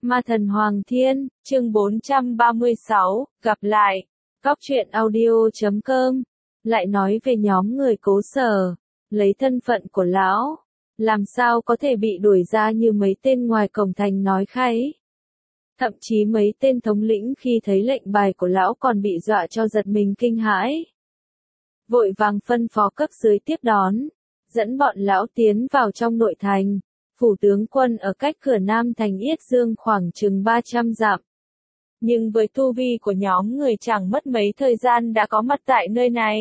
Ma thần Hoàng Thiên, chương 436, gặp lại. Góc truyện audio.com. Lại nói về nhóm người Cố Sở, lấy thân phận của lão, làm sao có thể bị đuổi ra như mấy tên ngoài cổng thành nói kháy. Thậm chí mấy tên thống lĩnh khi thấy lệnh bài của lão còn bị dọa cho giật mình kinh hãi. Vội vàng phân phó cấp dưới tiếp đón, dẫn bọn lão tiến vào trong nội thành. Phủ tướng quân ở cách cửa nam thành Yết Dương khoảng chừng 300 dặm. Nhưng với tu vi của nhóm người chẳng mất mấy thời gian đã có mặt tại nơi này.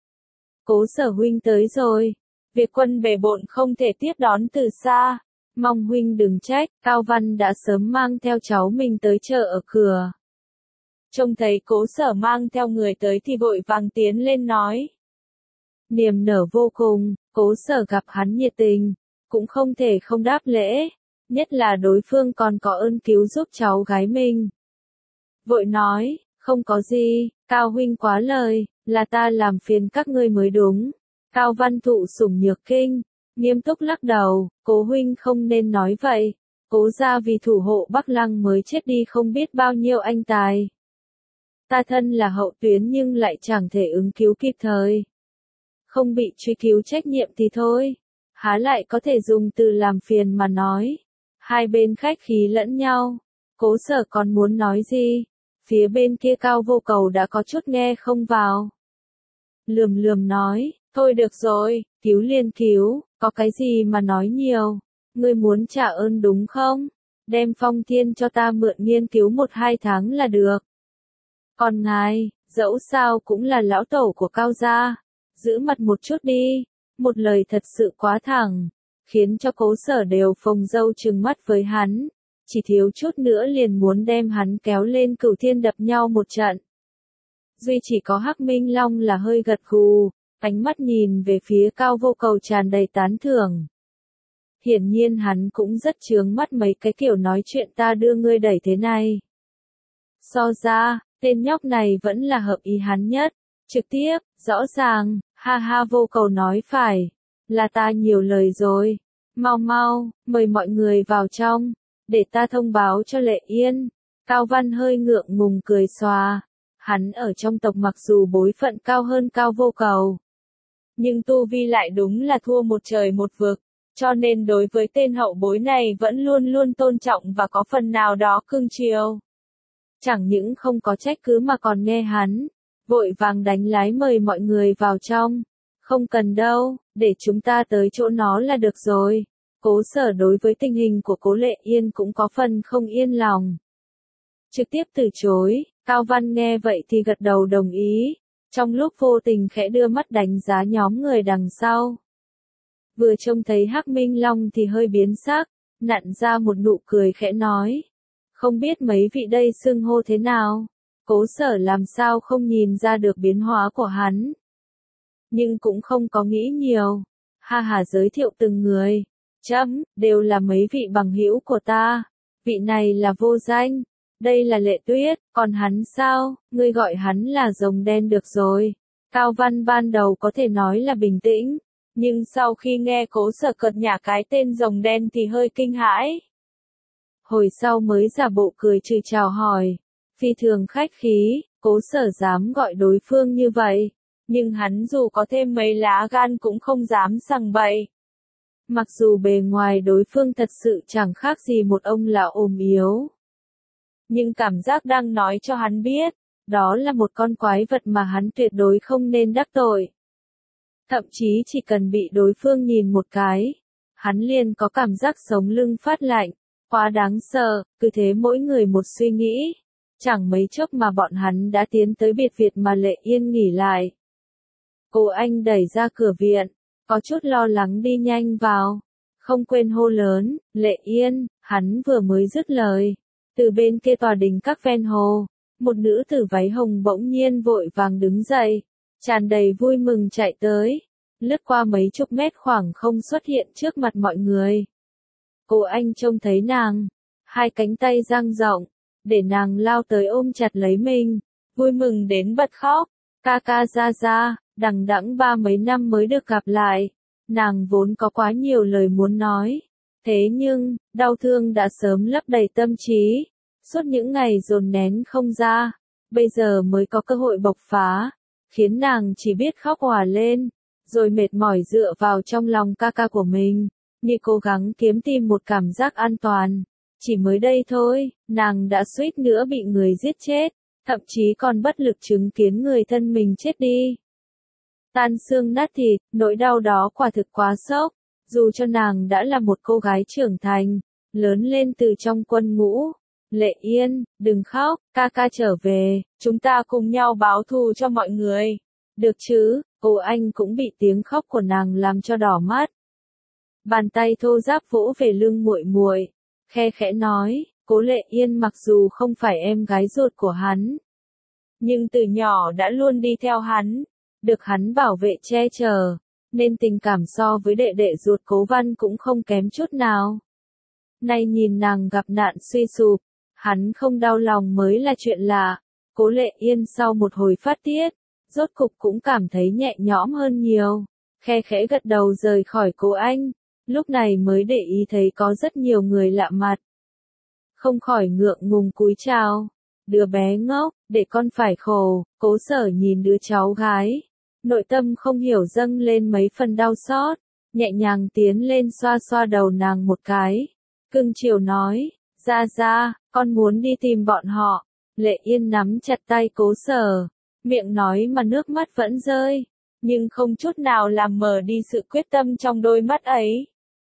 Cố Sở huynh tới rồi. Việc quân bề bộn không thể tiếp đón từ xa. Mong huynh đừng trách, Cao Văn đã sớm mang theo cháu mình tới chờ ở cửa. Trông thấy Cố Sở mang theo người tới thì vội vàng tiến lên nói. Niềm nở vô cùng, Cố Sở gặp hắn nhiệt tình, cũng không thể không đáp lễ, nhất là đối phương còn có ơn cứu giúp cháu gái mình. Vội nói, không có gì, Cao huynh quá lời, là ta làm phiền các ngươi mới đúng. Cao Văn thụ sủng nhược kinh, nghiêm túc lắc đầu, Cố huynh không nên nói vậy. Cố gia vì thủ hộ Bắc Lăng mới chết đi không biết bao nhiêu anh tài. Ta thân là hậu tuyến nhưng lại chẳng thể ứng cứu kịp thời. Không bị truy cứu trách nhiệm thì thôi, há lại có thể dùng từ làm phiền mà nói. Hai bên khách khí lẫn nhau. Cố Sở còn muốn nói gì? Phía bên kia Cao Vô Cầu đã có chút nghe không vào. Lườm lườm nói, thôi được rồi, cứu liền cứu, có cái gì mà nói nhiều. Ngươi muốn trả ơn đúng không? Đem Phong Thiên cho ta mượn nghiên cứu 1-2 tháng là được. Còn ngài, dẫu sao cũng là lão tổ của Cao gia, giữ mặt một chút đi. Một lời thật sự quá thẳng, khiến cho Cố Sở đều phồng râu trừng mắt với hắn, chỉ thiếu chút nữa liền muốn đem hắn kéo lên cửu thiên đập nhau một trận. Duy chỉ có Hắc Minh Long là hơi gật gù, ánh mắt nhìn về phía Cao Vô Cầu tràn đầy tán thưởng. Hiển nhiên hắn cũng rất chướng mắt mấy cái kiểu nói chuyện ta đưa ngươi đẩy thế này. So ra, tên nhóc này vẫn là hợp ý hắn nhất, trực tiếp, rõ ràng. Ha ha, Vô Cầu nói phải, là ta nhiều lời rồi. Mau mau, mời mọi người vào trong, để ta thông báo cho Lệ Yên. Cao Văn hơi ngượng ngùng cười xòa. Hắn ở trong tộc mặc dù bối phận cao hơn Cao Vô Cầu, nhưng tu vi lại đúng là thua một trời một vực, cho nên đối với tên hậu bối này vẫn luôn luôn tôn trọng và có phần nào đó cưng chiều. Chẳng những không có trách cứ mà còn nghe hắn. Vội vàng đánh lái mời mọi người vào trong. Không cần đâu, để chúng ta tới chỗ nó là được rồi. Cố Sở đối với tình hình của Cố Lệ Yên cũng có phần không yên lòng. Trực tiếp từ chối, Cao Văn nghe vậy thì gật đầu đồng ý. Trong lúc vô tình khẽ đưa mắt đánh giá nhóm người đằng sau. Vừa trông thấy Hắc Minh Long thì hơi biến sắc, nặn ra một nụ cười khẽ nói. Không biết mấy vị đây xưng hô thế nào? Cố Sở làm sao không nhìn ra được biến hóa của hắn. Nhưng cũng không có nghĩ nhiều. Ha ha, giới thiệu từng người. Chấm, đều là mấy vị bằng hữu của ta. Vị này là Vô Danh. Đây là Lệ Tuyết, còn hắn sao? Ngươi gọi hắn là Rồng Đen được rồi. Cao Văn ban đầu có thể nói là bình tĩnh. Nhưng sau khi nghe Cố Sở cợt nhả cái tên Rồng Đen thì hơi kinh hãi. Hồi sau mới giả bộ cười trừ chào hỏi. Phi thường khách khí, Cố Sở dám gọi đối phương như vậy, nhưng hắn dù có thêm mấy lá gan cũng không dám sằng bậy. Mặc dù bề ngoài đối phương thật sự chẳng khác gì một ông lão ốm yếu, nhưng cảm giác đang nói cho hắn biết, đó là một con quái vật mà hắn tuyệt đối không nên đắc tội. Thậm chí chỉ cần bị đối phương nhìn một cái, hắn liền có cảm giác sống lưng phát lạnh, quá đáng sợ, cứ thế mỗi người một suy nghĩ. Chẳng mấy chốc mà bọn hắn đã tiến tới biệt viện mà Lệ Yên nghỉ lại. Cô anh đẩy ra cửa viện, có chút lo lắng đi nhanh vào, không quên hô lớn, Lệ Yên. Hắn vừa mới dứt lời, từ bên kia tòa đình các ven hồ, một nữ tử váy hồng bỗng nhiên vội vàng đứng dậy, tràn đầy vui mừng chạy tới, lướt qua mấy chục mét khoảng không xuất hiện trước mặt mọi người. Cô anh trông thấy nàng, hai cánh tay dang rộng, để nàng lao tới ôm chặt lấy mình, vui mừng đến bật khóc. Ca ca ra ra, đằng đẵng 30 năm mới được gặp lại. Nàng vốn có quá nhiều lời muốn nói, Thế nhưng, đau thương đã sớm lấp đầy tâm trí, suốt những ngày dồn nén không ra, bây giờ mới có cơ hội bộc phá, khiến nàng chỉ biết khóc òa lên, rồi mệt mỏi dựa vào trong lòng ca ca của mình, như cố gắng kiếm tìm một cảm giác an toàn. Chỉ mới đây thôi, nàng đã suýt nữa bị người giết chết, thậm chí còn bất lực chứng kiến người thân mình chết đi. Tan xương nát thịt, nỗi đau đó quả thực quá sốc, dù cho nàng đã là một cô gái trưởng thành, lớn lên từ trong quân ngũ. Lệ Yên, đừng khóc, ca ca trở về, chúng ta cùng nhau báo thù cho mọi người. Được chứ, cô anh cũng bị tiếng khóc của nàng làm cho đỏ mắt. Bàn tay thô ráp vỗ về lưng muội muội, khe khẽ nói, Cố Lệ Yên mặc dù không phải em gái ruột của hắn, nhưng từ nhỏ đã luôn đi theo hắn, được hắn bảo vệ che chở, nên tình cảm so với đệ đệ ruột Cố Văn cũng không kém chút nào. Nay nhìn nàng gặp nạn suy sụp, hắn không đau lòng mới là chuyện lạ. Cố Lệ Yên sau một hồi phát tiết, rốt cục cũng cảm thấy nhẹ nhõm hơn nhiều, khe khẽ gật đầu rời khỏi Cố Anh, lúc này mới để ý thấy có rất nhiều người lạ mặt. Không khỏi ngượng ngùng cúi chào, đứa bé ngốc, để con phải khổ. Cố Sở nhìn đứa cháu gái, nội tâm không hiểu dâng lên mấy phần đau xót, nhẹ nhàng tiến lên xoa xoa đầu nàng một cái, cưng chiều nói, ra, con muốn đi tìm bọn họ. Lệ Yên nắm chặt tay Cố Sở, miệng nói mà nước mắt vẫn rơi, nhưng không chút nào làm mờ đi sự quyết tâm trong đôi mắt ấy.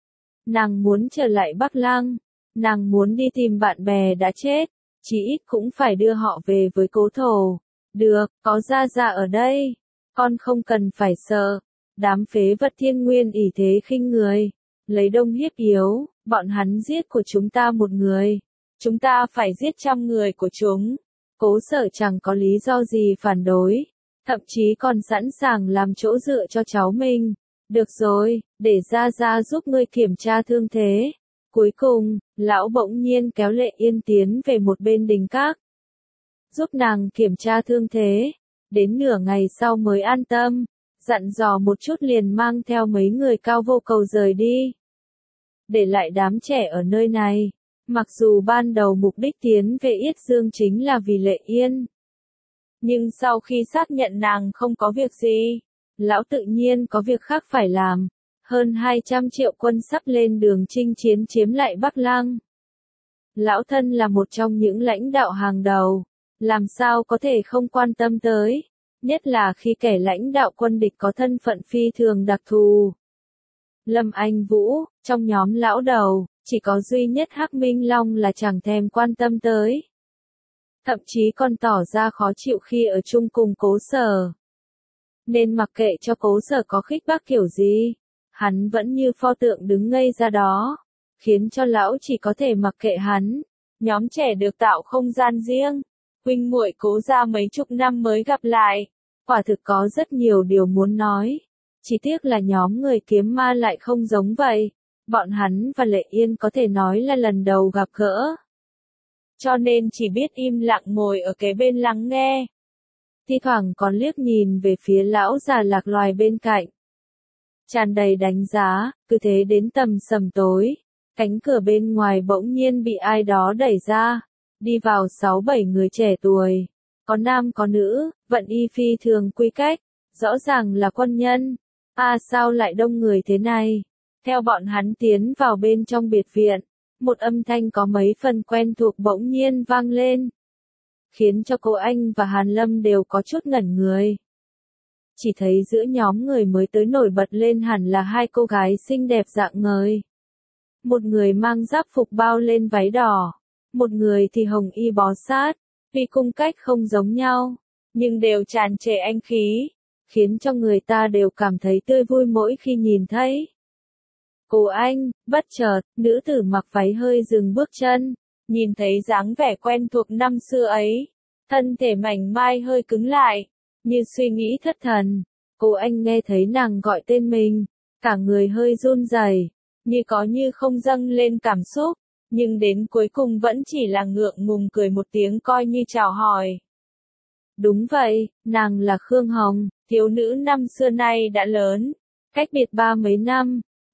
Nàng muốn trở lại Bắc Lăng, nàng muốn đi tìm bạn bè đã chết, chí ít cũng phải đưa họ về với Cố Thổ. Được, có Gia ở đây, con không cần phải sợ. Đám phế vật Thiên Nguyên ỷ thế khinh người, lấy đông hiếp yếu, bọn hắn giết của chúng ta một người, chúng ta phải giết 100 người của chúng. Cố Sở chẳng có lý do gì phản đối, thậm chí còn sẵn sàng làm chỗ dựa cho cháu mình. Được rồi, để Gia giúp ngươi kiểm tra thương thế. Cuối cùng, lão bỗng nhiên kéo Lệ Yên tiến về một bên đình các, giúp nàng kiểm tra thương thế, đến nửa ngày sau mới an tâm, dặn dò một chút liền mang theo mấy người cao vô cầu rời đi. Để lại đám trẻ ở nơi này, mặc dù ban đầu mục đích tiến về Yết Dương chính là vì Lệ Yên, nhưng sau khi xác nhận nàng không có việc gì, lão tự nhiên có việc khác phải làm. Hơn 200 triệu quân sắp lên đường chinh chiến chiếm lại Bắc Lăng. Lão thân là một trong những lãnh đạo hàng đầu, làm sao có thể không quan tâm tới, nhất là khi kẻ lãnh đạo quân địch có thân phận phi thường đặc thù. Lâm Anh Vũ, trong nhóm lão đầu, chỉ có duy nhất Hắc Minh Long là chẳng thèm quan tâm tới. Thậm chí còn tỏ ra khó chịu khi ở chung cùng Cố Sở. Nên mặc kệ cho Cố Sở có khích bác kiểu gì, hắn vẫn như pho tượng đứng ngây ra đó, khiến cho lão chỉ có thể mặc kệ hắn. Nhóm trẻ được tạo không gian riêng, huynh muội Cố gia mấy chục năm mới gặp lại, quả thực có rất nhiều điều muốn nói. Chỉ tiếc là nhóm người kiếm ma lại không giống vậy, bọn hắn và Lệ Yên có thể nói là lần đầu gặp gỡ, cho nên chỉ biết im lặng ngồi ở kế bên lắng nghe. Thi thoảng còn liếc nhìn về phía lão già Lạc Loài bên cạnh, tràn đầy đánh giá. Cứ thế đến tầm sầm tối, cánh cửa bên ngoài bỗng nhiên bị ai đó đẩy ra, đi vào 6-7 người trẻ tuổi, có nam có nữ, vận y phi thường quy cách, rõ ràng là quân nhân. Sao lại đông người thế này? Theo bọn hắn tiến vào bên trong biệt viện, một âm thanh có mấy phần quen thuộc bỗng nhiên vang lên, khiến cho cô Anh và Hàn Lâm đều có chút ngẩn người. Chỉ thấy giữa nhóm người mới tới nổi bật lên hẳn là hai cô gái xinh đẹp rạng ngời. Một người mang giáp phục bao lên váy đỏ, một người thì hồng y bó sát, tuy cung cách không giống nhau, nhưng đều tràn trề anh khí, khiến cho người ta đều cảm thấy tươi vui mỗi khi nhìn thấy. Cô Anh, bất chợt, nữ tử mặc váy hơi dừng bước chân, nhìn thấy dáng vẻ quen thuộc năm xưa ấy, thân thể mảnh mai hơi cứng lại, như suy nghĩ thất thần. Cô Anh nghe thấy nàng gọi tên mình, cả người hơi run rẩy, như có như không dâng lên cảm xúc, nhưng đến cuối cùng vẫn chỉ là ngượng ngùng cười một tiếng coi như chào hỏi. Đúng vậy, nàng là Khương Hồng, thiếu nữ năm xưa nay đã lớn, cách biệt 30 mấy năm,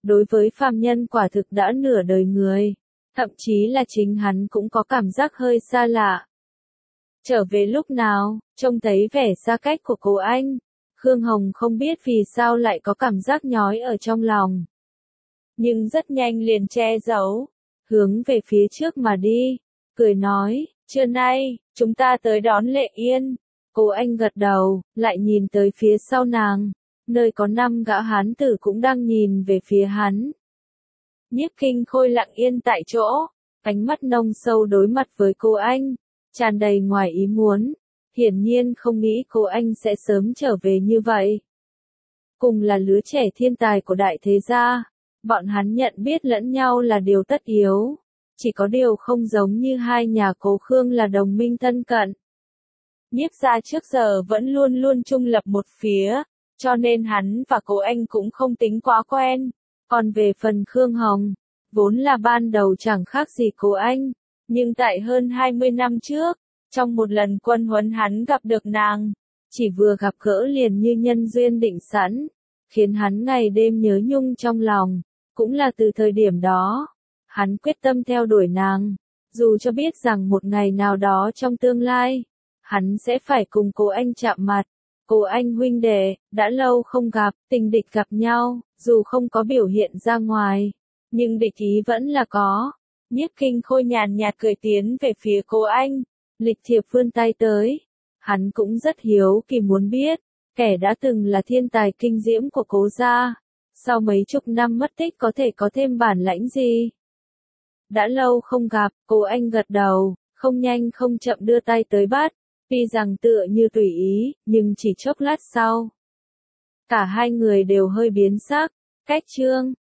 đối với phàm nhân quả thực đã nửa đời người, thậm chí là chính hắn cũng có cảm giác hơi xa lạ. Trở về lúc nào, trông thấy vẻ xa cách của cô anh, Khương Hồng không biết vì sao lại có cảm giác nhói ở trong lòng. Nhưng rất nhanh liền che giấu, hướng về phía trước mà đi, cười nói, trưa nay, chúng ta tới đón Lệ Yên. Cô anh gật đầu, lại nhìn tới phía sau nàng, nơi có 5 gã hán tử cũng đang nhìn về phía hắn. Nhiếp Kinh Khôi lặng yên tại chỗ, ánh mắt nông sâu đối mặt với cô anh, tràn đầy ngoài ý muốn, hiển nhiên không nghĩ cô anh sẽ sớm trở về như vậy. Cùng là lứa trẻ thiên tài của đại thế gia, bọn hắn nhận biết lẫn nhau là điều tất yếu, chỉ có điều không giống như hai nhà Cố Khương là đồng minh thân cận. Nhiếp gia trước giờ vẫn luôn luôn trung lập một phía, cho nên hắn và cô anh cũng không tính quá quen. Còn về phần Khương Hồng, vốn là ban đầu chẳng khác gì cô anh, nhưng tại hơn 20 năm trước, trong một lần quân huấn hắn gặp được nàng, chỉ vừa gặp gỡ liền như nhân duyên định sẵn, khiến hắn ngày đêm nhớ nhung trong lòng. Cũng là từ thời điểm đó, hắn quyết tâm theo đuổi nàng, dù cho biết rằng một ngày nào đó trong tương lai, hắn sẽ phải cùng cô anh chạm mặt. Cô anh huynh đệ, đã lâu không gặp, tình địch gặp nhau, dù không có biểu hiện ra ngoài, nhưng địch ý vẫn là có. Nhiếp Kinh Khôi nhàn nhạt cười tiến về phía cô anh, lịch thiệp vươn tay tới. Hắn cũng rất hiếu kỳ muốn biết, kẻ đã từng là thiên tài kinh diễm của Cố gia, sau mấy chục năm mất tích có thêm bản lãnh gì? Đã lâu không gặp, cô anh gật đầu, không nhanh không chậm đưa tay tới bắt. Tuy rằng tựa như tùy ý, nhưng chỉ chốc lát sau, cả hai người đều hơi biến sắc. Cách chương